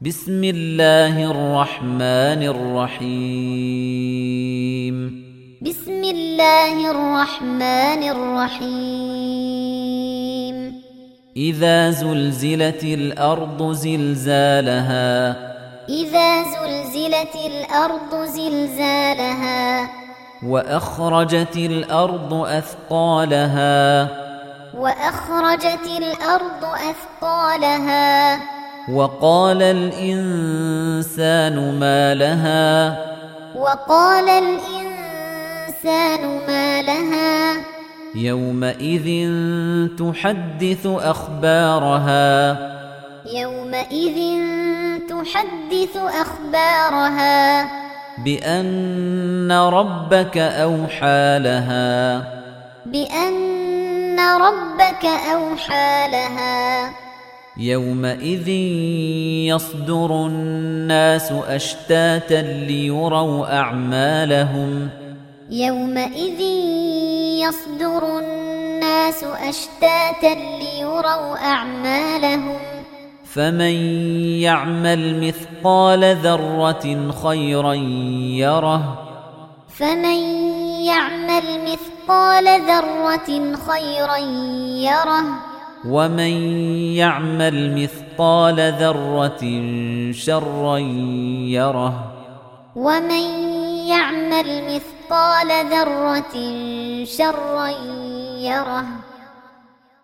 بسم الله الرحمن الرحيم بسم الله الرحمن الرحيم إذا زلزلت الأرض زلزالها إذا زلزلت الأرض زلزالها وأخرجت الأرض أثقالها وأخرجت الأرض أثقالها وقال الإنسان ما لها وقال الإنسان ما لها يومئذ تحدث أخبارها يومئذ تحدث أخبارها بأن ربك أوحى لها بأن ربك أوحى لها يومئذ يصدر الناس أشتاتا ليروا أعمالهم يومئذ يصدر الناس أشتاتا ليروا أعمالهم فمن يعمل مثقال ذرة خيرا يره فمن يعمل مثقال ذرة خيرا يره ومن يعمل مثقال ذرة شرا يره ومن يعمل مثقال ذرة شرا يره